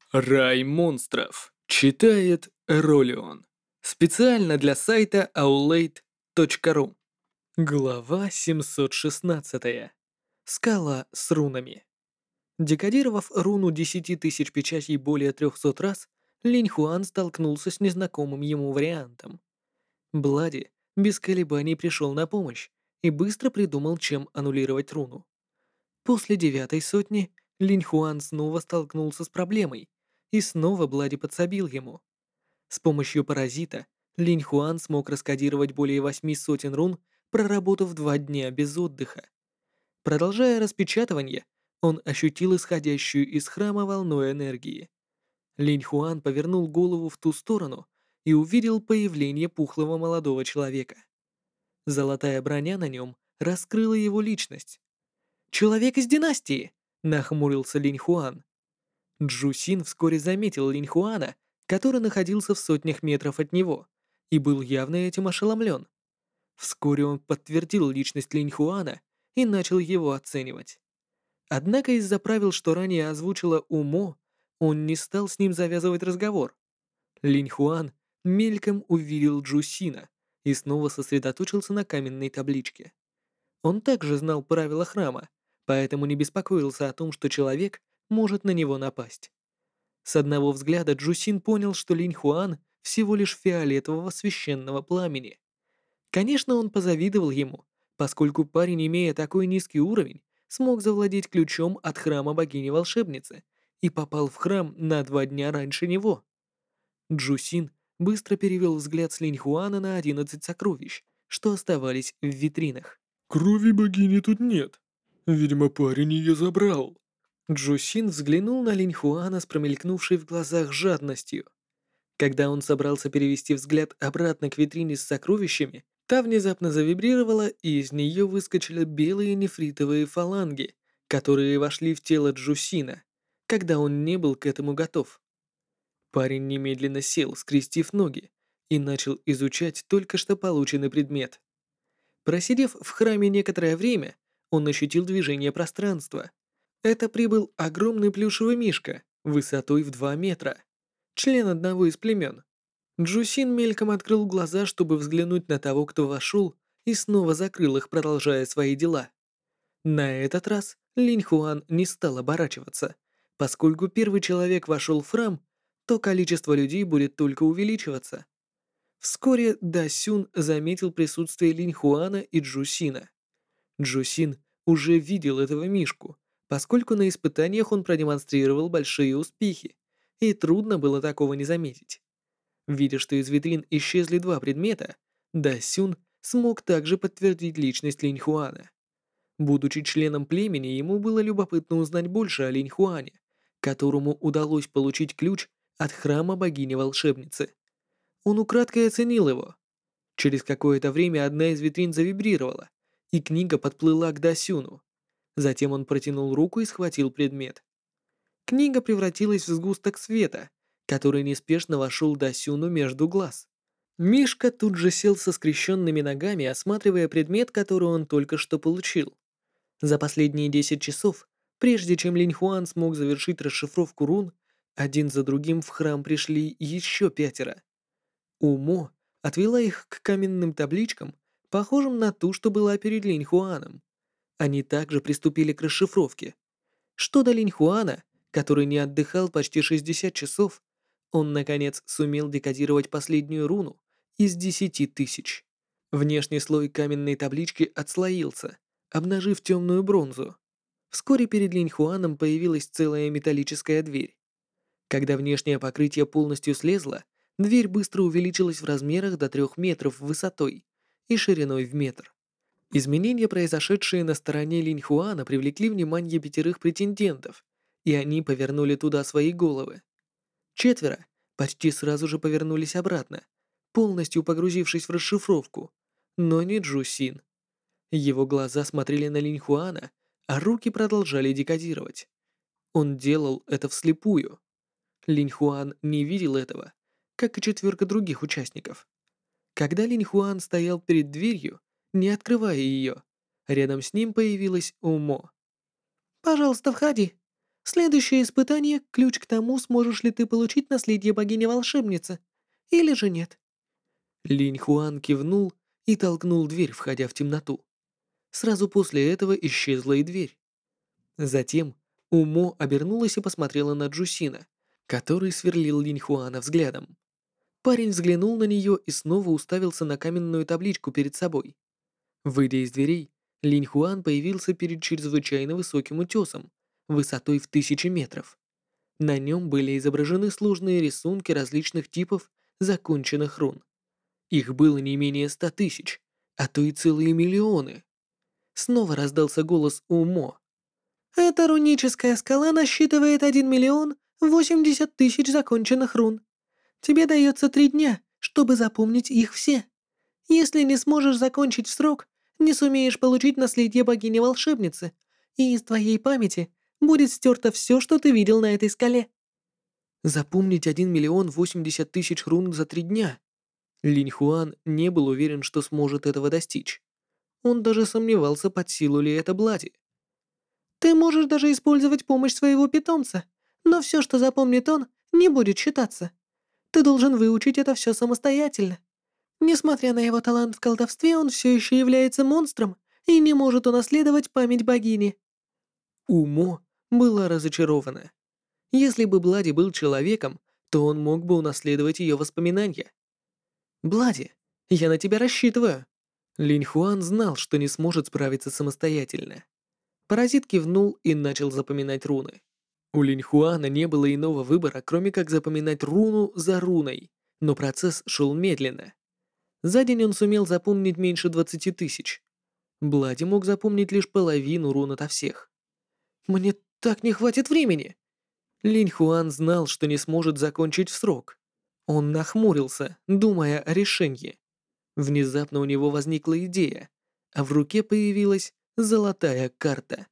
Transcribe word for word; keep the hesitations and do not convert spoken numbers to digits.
Рай монстров. Читает Ролион. Специально для сайта аулейт точка ру. Глава семьсот шестнадцать. Скала с рунами. Декодировав руну десять тысяч печатей более трехсот раз, Линь Хуан столкнулся с незнакомым ему вариантом. Блади без колебаний пришел на помощь и быстро придумал, чем аннулировать руну. После девятой сотни Линь Хуан снова столкнулся с проблемой, и снова Блади подсобил ему. С помощью паразита Линь Хуан смог раскодировать более восьми сотен рун, проработав два дня без отдыха. Продолжая распечатывание, он ощутил исходящую из храма волну энергии. Линь Хуан повернул голову в ту сторону и увидел появление пухлого молодого человека. Золотая броня на нем раскрыла его личность. «Человек из династии!» — нахмурился Линь Хуан. Джусин вскоре заметил Линь Хуана, который находился в сотнях метров от него, и был явно этим ошеломлен. Вскоре он подтвердил личность Линь Хуана и начал его оценивать. Однако из-за правил, что ранее озвучила Умо, он не стал с ним завязывать разговор. Линь Хуан мельком увидел Джусина и снова сосредоточился на каменной табличке. Он также знал правила храма, поэтому не беспокоился о том, что человек может на него напасть. С одного взгляда Джусин понял, что Линь Хуан всего лишь фиолетового священного пламени. Конечно, он позавидовал ему, поскольку парень, имея такой низкий уровень, смог завладеть ключом от храма богини-волшебницы и попал в храм на два дня раньше него. Джусин быстро перевел взгляд с Линь Хуана на одиннадцать сокровищ, что оставались в витринах. Крови богини тут нет. Видимо, парень ее забрал. Джусин взглянул на Линь Хуана с промелькнувшей в глазах жадностью. Когда он собрался перевести взгляд обратно к витрине с сокровищами, та внезапно завибрировала, и из нее выскочили белые нефритовые фаланги, которые вошли в тело Джусина, когда он не был к этому готов. Парень немедленно сел, скрестив ноги, и начал изучать только что полученный предмет. Просидев в храме некоторое время, он ощутил движение пространства. Это прибыл огромный плюшевый мишка, высотой в два метра, член одного из племен. Джусин мельком открыл глаза, чтобы взглянуть на того, кто вошел, и снова закрыл их, продолжая свои дела. На этот раз Линь Хуан не стал оборачиваться. Поскольку первый человек вошел в храм, то количество людей будет только увеличиваться. Вскоре Да Сюн заметил присутствие Линь Хуана и Джусина. Джусин уже видел этого мишку, поскольку на испытаниях он продемонстрировал большие успехи, и трудно было такого не заметить. Видя, что из витрин исчезли два предмета, Да Сюн смог также подтвердить личность Линь Хуана. Будучи членом племени, ему было любопытно узнать больше о Линь Хуане, которому удалось получить ключ от храма богини-волшебницы. Он украдкой оценил его. Через какое-то время одна из витрин завибрировала, и книга подплыла к Дасюну. Затем он протянул руку и схватил предмет. Книга превратилась в сгусток света, который неспешно вошел Дасюну между глаз. Мишка тут же сел со скрещенными ногами, осматривая предмет, который он только что получил. За последние десять часов, прежде чем Линь Хуан смог завершить расшифровку рун, один за другим в храм пришли еще пятеро. Умо отвела их к каменным табличкам, похожим на ту, что была перед Линь Хуаном. Они также приступили к расшифровке. Что до Линь Хуана, который не отдыхал почти шестьдесят часов, он, наконец, сумел декодировать последнюю руну из десяти тысяч. Внешний слой каменной таблички отслоился, обнажив темную бронзу. Вскоре перед Линь Хуаном появилась целая металлическая дверь. Когда внешнее покрытие полностью слезло, дверь быстро увеличилась в размерах до трех метров высотой и шириной в метр. Изменения, произошедшие на стороне Линь Хуана, привлекли внимание пятерых претендентов, и они повернули туда свои головы. Четверо почти сразу же повернулись обратно, полностью погрузившись в расшифровку, но не Джусин. Его глаза смотрели на Линь Хуана, а руки продолжали декодировать. Он делал это вслепую. Линь Хуан не видел этого, как и четверка других участников. Когда Линь Хуан стоял перед дверью, не открывая ее, рядом с ним появилась Умо. «Пожалуйста, входи. Следующее испытание — ключ к тому, сможешь ли ты получить наследие богини-волшебницы, или же нет. Линь Хуан кивнул и толкнул дверь, входя в темноту. Сразу после этого исчезла и дверь. Затем Умо обернулась и посмотрела на Джусина, который сверлил Линь Хуана взглядом. Парень взглянул на нее и снова уставился на каменную табличку перед собой. Выйдя из дверей, Линь Хуан появился перед чрезвычайно высоким утесом, высотой в тысячи метров. На нем были изображены сложные рисунки различных типов законченных рун. Их было не менее ста тысяч, а то и целые миллионы. Снова раздался голос Умо. «Эта руническая скала насчитывает один миллион восемьдесят тысяч законченных рун. Тебе дается три дня, чтобы запомнить их все. Если не сможешь закончить в срок, не сумеешь получить наследие богини-волшебницы, и из твоей памяти будет стерто все, что ты видел на этой скале». Запомнить один миллион восемьдесят тысяч рун за три дня. Линь Хуан не был уверен, что сможет этого достичь. Он даже сомневался, под силу ли это Блади. Ты можешь даже использовать помощь своего питомца, но все, что запомнит он, не будет считаться. Ты должен выучить это все самостоятельно. Несмотря на его талант в колдовстве, он все еще является монстром и не может унаследовать память богини. Умо была разочарована. Если бы Блади был человеком, то он мог бы унаследовать ее воспоминания. «Блади, я на тебя рассчитываю». Линь Хуан знал, что не сможет справиться самостоятельно. Паразит кивнул и начал запоминать руны. У Линь Хуана не было иного выбора, кроме как запоминать руну за руной, но процесс шел медленно. За день он сумел запомнить меньше двадцати тысяч. Блади мог запомнить лишь половину рун ото всех. «Мне так не хватит времени!» Линь Хуан знал, что не сможет закончить в срок. Он нахмурился, думая о решении. Внезапно у него возникла идея, а в руке появилась золотая карта.